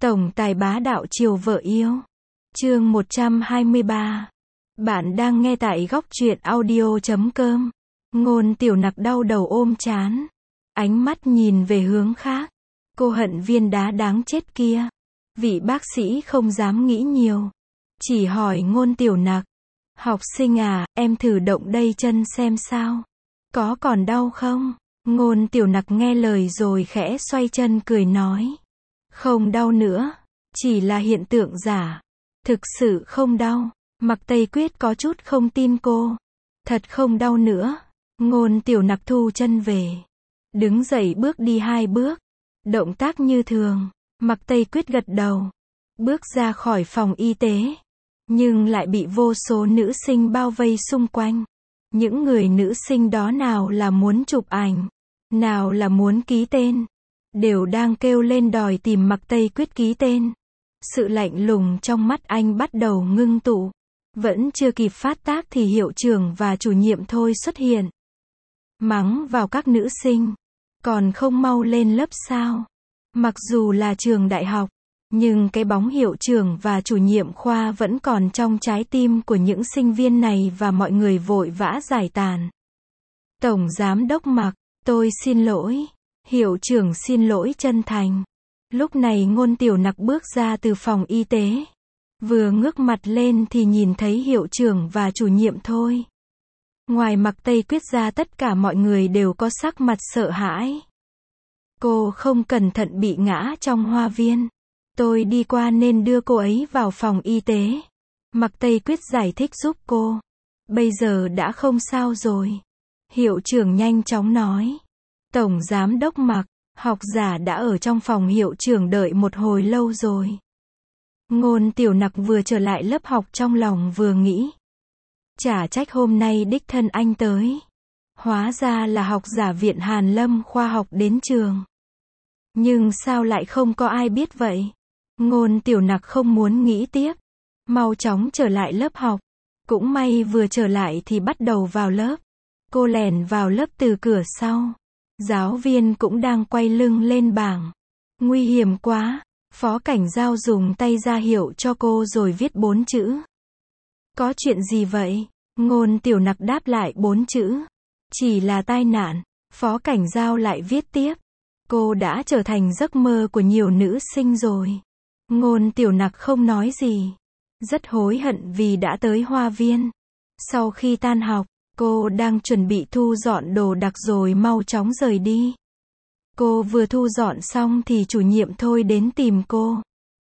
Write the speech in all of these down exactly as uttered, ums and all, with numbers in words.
Tổng tài bá đạo chiều vợ yêu. Chương một trăm hai mươi ba. Bạn đang nghe tại góc truyện audio chấm com. Ngôn Tiểu Nặc đau đầu ôm trán, ánh mắt nhìn về hướng khác. Cô hận viên đá đáng chết kia. Vị bác sĩ không dám nghĩ nhiều, chỉ hỏi Ngôn Tiểu Nặc, học sinh à, em thử động đây chân xem sao, có còn đau không? Ngôn Tiểu Nặc nghe lời rồi khẽ xoay chân cười nói, không đau nữa, chỉ là hiện tượng giả, thực sự không đau. Mạc Tây Quyết có chút không tin cô, thật không đau nữa. Ngôn Tiểu Nặc thu chân về, đứng dậy bước đi hai bước, động tác như thường. Mạc Tây Quyết gật đầu, bước ra khỏi phòng y tế, nhưng lại bị vô số nữ sinh bao vây xung quanh. Những người nữ sinh đó nào là muốn chụp ảnh, nào là muốn ký tên, đều đang kêu lên đòi tìm Mạc Tây Quyết ký tên. Sự lạnh lùng trong mắt anh bắt đầu ngưng tụ. Vẫn chưa kịp phát tác thì hiệu trưởng và chủ nhiệm Thôi xuất hiện, mắng vào các nữ sinh, còn không mau lên lớp sao? Mặc dù là trường đại học, nhưng cái bóng hiệu trưởng và chủ nhiệm khoa vẫn còn trong trái tim của những sinh viên này và mọi người vội vã giải tán. Tổng giám đốc Mạc, tôi xin lỗi. Hiệu trưởng xin lỗi chân thành. Lúc này Ngôn Tiểu Nặc bước ra từ phòng y tế. Vừa ngước mặt lên thì nhìn thấy hiệu trưởng và chủ nhiệm Thôi. Ngoài Mạc Tây Quyết ra tất cả mọi người đều có sắc mặt sợ hãi. Cô không cẩn thận bị ngã trong hoa viên. Tôi đi qua nên đưa cô ấy vào phòng y tế. Mạc Tây Quyết giải thích giúp cô. Bây giờ đã không sao rồi. Hiệu trưởng nhanh chóng nói. Tổng giám đốc Mạc, học giả đã ở trong phòng hiệu trưởng đợi một hồi lâu rồi. Ngôn Tiểu Nặc vừa trở lại lớp học trong lòng vừa nghĩ. Chả trách hôm nay đích thân anh tới. Hóa ra là học giả viện Hàn Lâm khoa học đến trường. Nhưng sao lại không có ai biết vậy? Ngôn Tiểu Nặc không muốn nghĩ tiếp. Mau chóng trở lại lớp học. Cũng may vừa trở lại thì bắt đầu vào lớp. Cô lẻn vào lớp từ cửa sau. Giáo viên cũng đang quay lưng lên bảng. Nguy hiểm quá. Phó Cảnh Giao dùng tay ra hiệu cho cô rồi viết bốn chữ. Có chuyện gì vậy? Ngôn Tiểu Nặc đáp lại bốn chữ. Chỉ là tai nạn. Phó Cảnh Giao lại viết tiếp. Cô đã trở thành giấc mơ của nhiều nữ sinh rồi. Ngôn Tiểu Nặc không nói gì. Rất hối hận vì đã tới hoa viên. Sau khi tan học, cô đang chuẩn bị thu dọn đồ đạc rồi mau chóng rời đi. Cô vừa thu dọn xong thì chủ nhiệm Thôi đến tìm cô.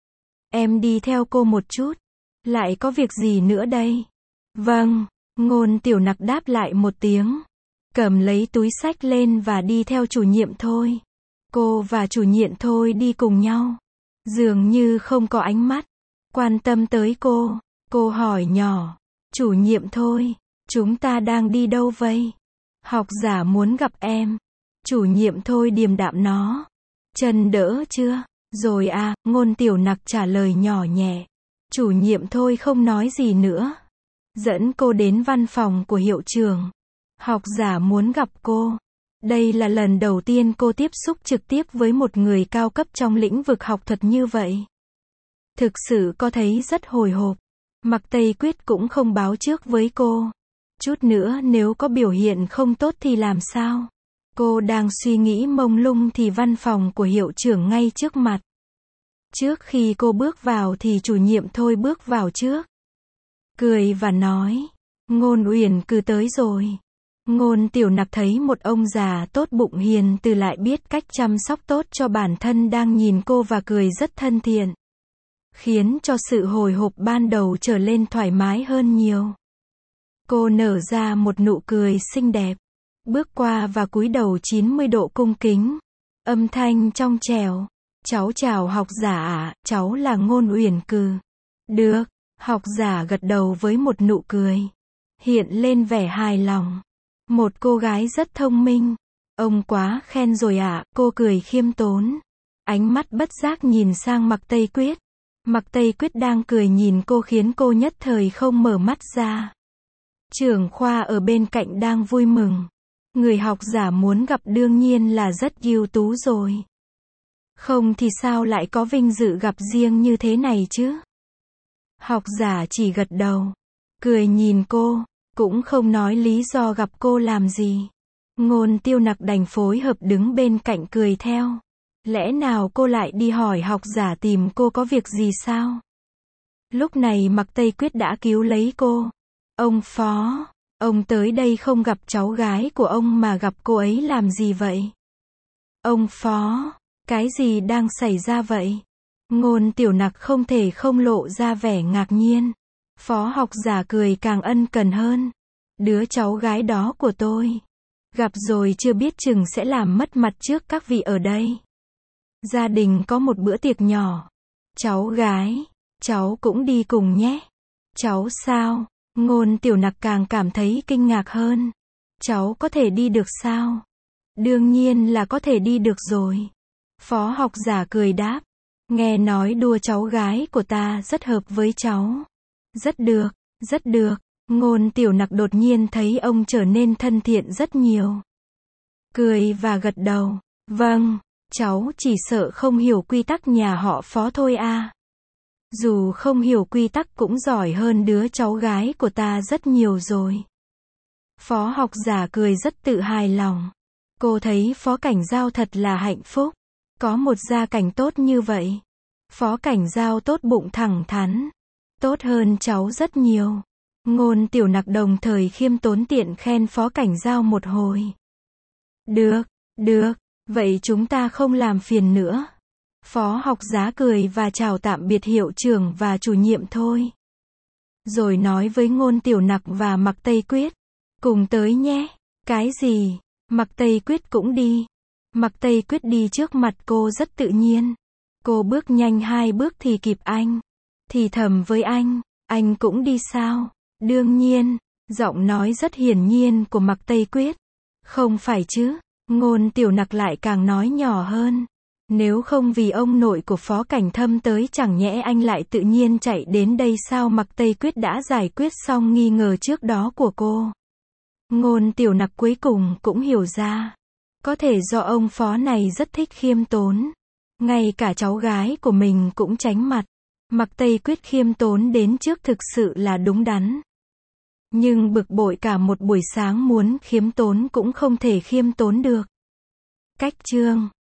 Em đi theo cô một chút. Lại có việc gì nữa đây? Vâng, Ngôn Tiểu Nặc đáp lại một tiếng. Cầm lấy túi xách lên và đi theo chủ nhiệm Thôi. Cô và chủ nhiệm Thôi đi cùng nhau. Dường như không có ánh mắt quan tâm tới cô. Cô hỏi nhỏ. Chủ nhiệm Thôi, chúng ta đang đi đâu vậy? Học giả muốn gặp em. Chủ nhiệm Thôi điềm đạm nó. Chân đỡ chưa? Rồi à, Ngôn Tiểu Nặc trả lời nhỏ nhẹ. Chủ nhiệm Thôi không nói gì nữa. Dẫn cô đến văn phòng của hiệu trưởng. Học giả muốn gặp cô. Đây là lần đầu tiên cô tiếp xúc trực tiếp với một người cao cấp trong lĩnh vực học thuật như vậy. Thực sự có thấy rất hồi hộp. Mạc Tây Quyết cũng không báo trước với cô. Chút nữa nếu có biểu hiện không tốt thì làm sao? Cô đang suy nghĩ mông lung thì văn phòng của hiệu trưởng ngay trước mặt. Trước khi cô bước vào thì chủ nhiệm Thôi bước vào trước. Cười và nói. Ngôn Uyển cứ tới rồi. Ngôn Tiểu Nặc thấy một ông già tốt bụng hiền từ lại biết cách chăm sóc tốt cho bản thân đang nhìn cô và cười rất thân thiện. Khiến cho sự hồi hộp ban đầu trở lên thoải mái hơn nhiều. Cô nở ra một nụ cười xinh đẹp. Bước qua và cúi đầu chín mươi độ cung kính. Âm thanh trong trẻo. Cháu chào học giả ạ, cháu là Ngôn Uyển Cừ. Được, học giả gật đầu với một nụ cười. Hiện lên vẻ hài lòng. Một cô gái rất thông minh. Ông quá khen rồi ạ, cô cười khiêm tốn. Ánh mắt bất giác nhìn sang Mạc Tây Quyết. Mạc Tây Quyết đang cười nhìn cô khiến cô nhất thời không mở mắt ra. Trưởng khoa ở bên cạnh đang vui mừng. Người học giả muốn gặp đương nhiên là rất ưu tú rồi. Không thì sao lại có vinh dự gặp riêng như thế này chứ? Học giả chỉ gật đầu, cười nhìn cô, cũng không nói lý do gặp cô làm gì. Ngôn Tiêu Nặc đành phối hợp đứng bên cạnh cười theo. Lẽ nào cô lại đi hỏi học giả tìm cô có việc gì sao? Lúc này Mạc Tây Quyết đã cứu lấy cô. Ông Phó, ông tới đây không gặp cháu gái của ông mà gặp cô ấy làm gì vậy? Ông Phó, cái gì đang xảy ra vậy? Ngôn Tiểu Nặc không thể không lộ ra vẻ ngạc nhiên. Phó học giả cười càng ân cần hơn. Đứa cháu gái đó của tôi. Gặp rồi chưa biết chừng sẽ làm mất mặt trước các vị ở đây. Gia đình có một bữa tiệc nhỏ. Cháu gái, cháu cũng đi cùng nhé. Cháu sao? Ngôn Tiểu Nặc càng cảm thấy kinh ngạc hơn. Cháu có thể đi được sao? Đương nhiên là có thể đi được rồi. Phó học giả cười đáp. Nghe nói đua cháu gái của ta rất hợp với cháu. Rất được, rất được. Ngôn Tiểu Nặc đột nhiên thấy ông trở nên thân thiện rất nhiều. Cười và gật đầu. Vâng, cháu chỉ sợ không hiểu quy tắc nhà họ Phó thôi à. Dù không hiểu quy tắc cũng giỏi hơn đứa cháu gái của ta rất nhiều rồi. Phó học giả cười rất tự hài lòng. Cô thấy Phó Cảnh Giao thật là hạnh phúc. Có một gia cảnh tốt như vậy. Phó Cảnh Giao tốt bụng thẳng thắn. Tốt hơn cháu rất nhiều. Ngôn Tiểu Nặc đồng thời khiêm tốn tiện khen Phó Cảnh Giao một hồi. Được, được, vậy chúng ta không làm phiền nữa. Phó học giá cười và chào tạm biệt hiệu trưởng và chủ nhiệm thôi. Rồi nói với Ngôn Tiểu Nặc và Mạc Tây Quyết. Cùng tới nhé. Cái gì? Mạc Tây Quyết cũng đi. Mạc Tây Quyết đi trước mặt cô rất tự nhiên. Cô bước nhanh hai bước thì kịp anh. Thì thầm với anh, anh cũng đi sao? Đương nhiên, giọng nói rất hiển nhiên của Mạc Tây Quyết. Không phải chứ? Ngôn Tiểu Nặc lại càng nói nhỏ hơn. Nếu không vì ông nội của Phó Cảnh Thâm tới chẳng nhẽ anh lại tự nhiên chạy đến đây sao? Mạc Tây Quyết đã giải quyết xong nghi ngờ trước đó của cô. Ngôn Tiểu Nặc cuối cùng cũng hiểu ra. Có thể do ông Phó này rất thích khiêm tốn. Ngay cả cháu gái của mình cũng tránh mặt. Mạc Tây Quyết khiêm tốn đến trước thực sự là đúng đắn. Nhưng bực bội cả một buổi sáng muốn khiêm tốn cũng không thể khiêm tốn được. Cách chương